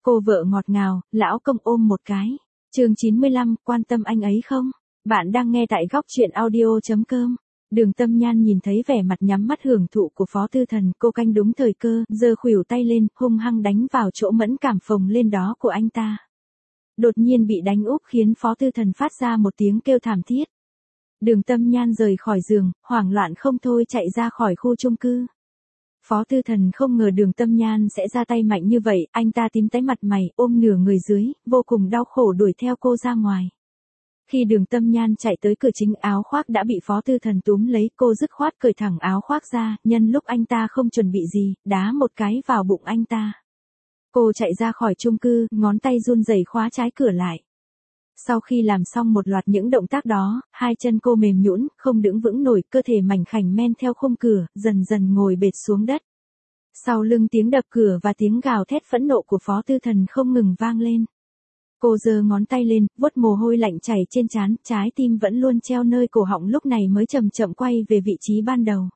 Cô vợ ngọt ngào, lão công ôm một cái. Chương 95, quan tâm anh ấy không? Bạn đang nghe tại góc truyện audio.com. Đường Tâm Nhan nhìn thấy vẻ mặt nhắm mắt hưởng thụ của Phó Tư Thần, cô canh đúng thời cơ, giơ khuỷu tay lên, hung hăng đánh vào chỗ mẫn cảm phồng lên đó của anh ta. Đột nhiên bị đánh úp khiến Phó Tư Thần phát ra một tiếng kêu thảm thiết. Đường Tâm Nhan rời khỏi giường, hoảng loạn không thôi chạy ra khỏi khu chung cư. Phó Tư Thần không ngờ Đường Tâm Nhan sẽ ra tay mạnh như vậy, anh ta tím tái mặt mày, ôm nửa người dưới, vô cùng đau khổ đuổi theo cô ra ngoài. Khi Đường Tâm Nhan chạy tới cửa chính, áo khoác đã bị Phó Tư Thần túm lấy, cô dứt khoát cởi thẳng áo khoác ra, nhân lúc anh ta không chuẩn bị gì, đá một cái vào bụng anh ta. Cô chạy ra khỏi chung cư, ngón tay run rẩy khóa trái cửa lại. Sau khi làm xong một loạt những động tác đó, hai chân cô mềm nhũn, không đứng vững nổi, cơ thể mảnh khảnh men theo khung cửa, dần dần ngồi bệt xuống đất. Sau lưng tiếng đập cửa và tiếng gào thét phẫn nộ của Phó Tư Thần không ngừng vang lên. Cô giơ ngón tay lên, vuốt mồ hôi lạnh chảy trên trán, trái tim vẫn luôn treo nơi cổ họng lúc này mới chậm chậm quay về vị trí ban đầu.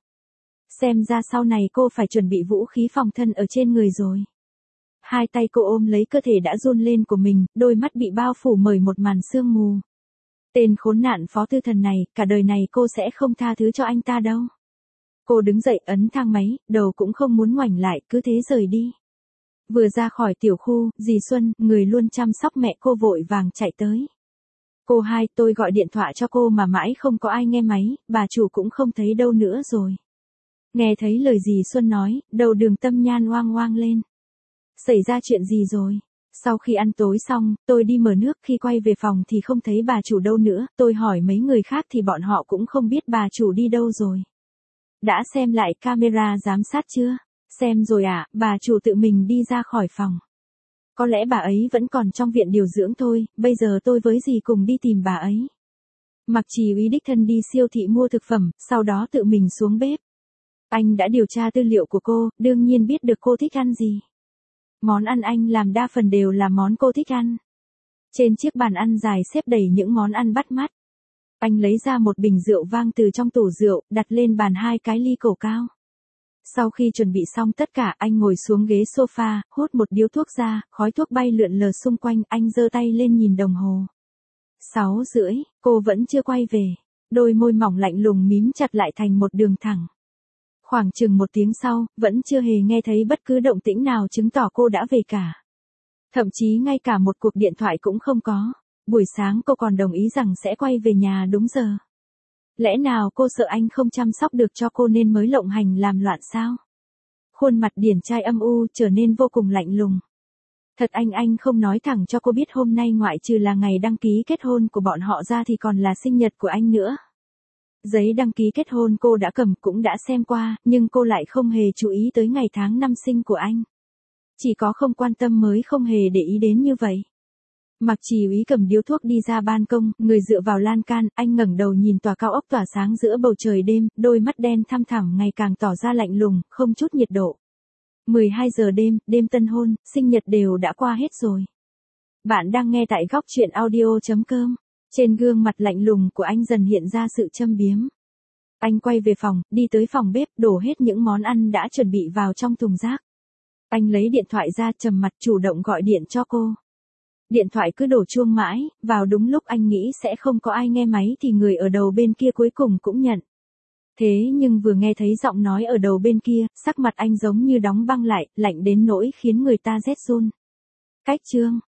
Xem ra sau này cô phải chuẩn bị vũ khí phòng thân ở trên người rồi. Hai tay cô ôm lấy cơ thể đã run lên của mình, đôi mắt bị bao phủ bởi một màn sương mù. Tên khốn nạn Phó Tư Thần này, cả đời này cô sẽ không tha thứ cho anh ta đâu. Cô đứng dậy ấn thang máy, đầu cũng không muốn ngoảnh lại, cứ thế rời đi. Vừa ra khỏi tiểu khu, dì Xuân, người luôn chăm sóc mẹ cô vội vàng chạy tới. Cô hai, tôi gọi điện thoại cho cô mà mãi không có ai nghe máy, bà chủ cũng không thấy đâu nữa rồi. Nghe thấy lời dì Xuân nói, đầu Đường Tâm Nhan oang oang lên. Xảy ra chuyện gì rồi? Sau khi ăn tối xong, tôi đi mở nước, khi quay về phòng thì không thấy bà chủ đâu nữa, tôi hỏi mấy người khác thì bọn họ cũng không biết bà chủ đi đâu rồi. Đã xem lại camera giám sát chưa? Xem rồi ạ, bà chủ tự mình đi ra khỏi phòng. Có lẽ bà ấy vẫn còn trong viện điều dưỡng thôi, bây giờ tôi với dì cùng đi tìm bà ấy. Mặc Chỉ Uy đích thân đi siêu thị mua thực phẩm, sau đó tự mình xuống bếp. Anh đã điều tra tư liệu của cô, đương nhiên biết được cô thích ăn gì. Món ăn anh làm đa phần đều là món cô thích ăn. Trên chiếc bàn ăn dài xếp đầy những món ăn bắt mắt. Anh lấy ra một bình rượu vang từ trong tủ rượu, đặt lên bàn hai cái ly cổ cao. Sau khi chuẩn bị xong tất cả, anh ngồi xuống ghế sofa, hút một điếu thuốc ra, khói thuốc bay lượn lờ xung quanh, anh giơ tay lên nhìn đồng hồ. 6:30, cô vẫn chưa quay về. Đôi môi mỏng lạnh lùng mím chặt lại thành một đường thẳng. Khoảng chừng 1 tiếng sau, vẫn chưa hề nghe thấy bất cứ động tĩnh nào chứng tỏ cô đã về cả. Thậm chí ngay cả một cuộc điện thoại cũng không có. Buổi sáng cô còn đồng ý rằng sẽ quay về nhà đúng giờ. Lẽ nào cô sợ anh không chăm sóc được cho cô nên mới lộng hành làm loạn sao? Khuôn mặt điển trai âm u trở nên vô cùng lạnh lùng. Thật anh không nói thẳng cho cô biết hôm nay ngoại trừ là ngày đăng ký kết hôn của bọn họ ra thì còn là sinh nhật của anh nữa. Giấy đăng ký kết hôn cô đã cầm cũng đã xem qua, nhưng cô lại không hề chú ý tới ngày tháng năm sinh của anh. Chỉ có không quan tâm mới không hề để ý đến như vậy. Mặc Chỉ Uy cầm điếu thuốc đi ra ban công, người dựa vào lan can, anh ngẩng đầu nhìn tòa cao ốc tỏa sáng giữa bầu trời đêm, đôi mắt đen thăm thẳm ngày càng tỏ ra lạnh lùng, không chút nhiệt độ. 12 giờ đêm, đêm tân hôn, sinh nhật đều đã qua hết rồi. Bạn đang nghe tại góc truyện audio.com. Trên gương mặt lạnh lùng của anh dần hiện ra sự châm biếm. Anh quay về phòng, đi tới phòng bếp, đổ hết những món ăn đã chuẩn bị vào trong thùng rác. Anh lấy điện thoại ra trầm mặt chủ động gọi điện cho cô. Điện thoại cứ đổ chuông mãi, vào đúng lúc anh nghĩ sẽ không có ai nghe máy thì người ở đầu bên kia cuối cùng cũng nhận. Thế nhưng vừa nghe thấy giọng nói ở đầu bên kia, sắc mặt anh giống như đóng băng lại, lạnh đến nỗi khiến người ta rét run. Cách chương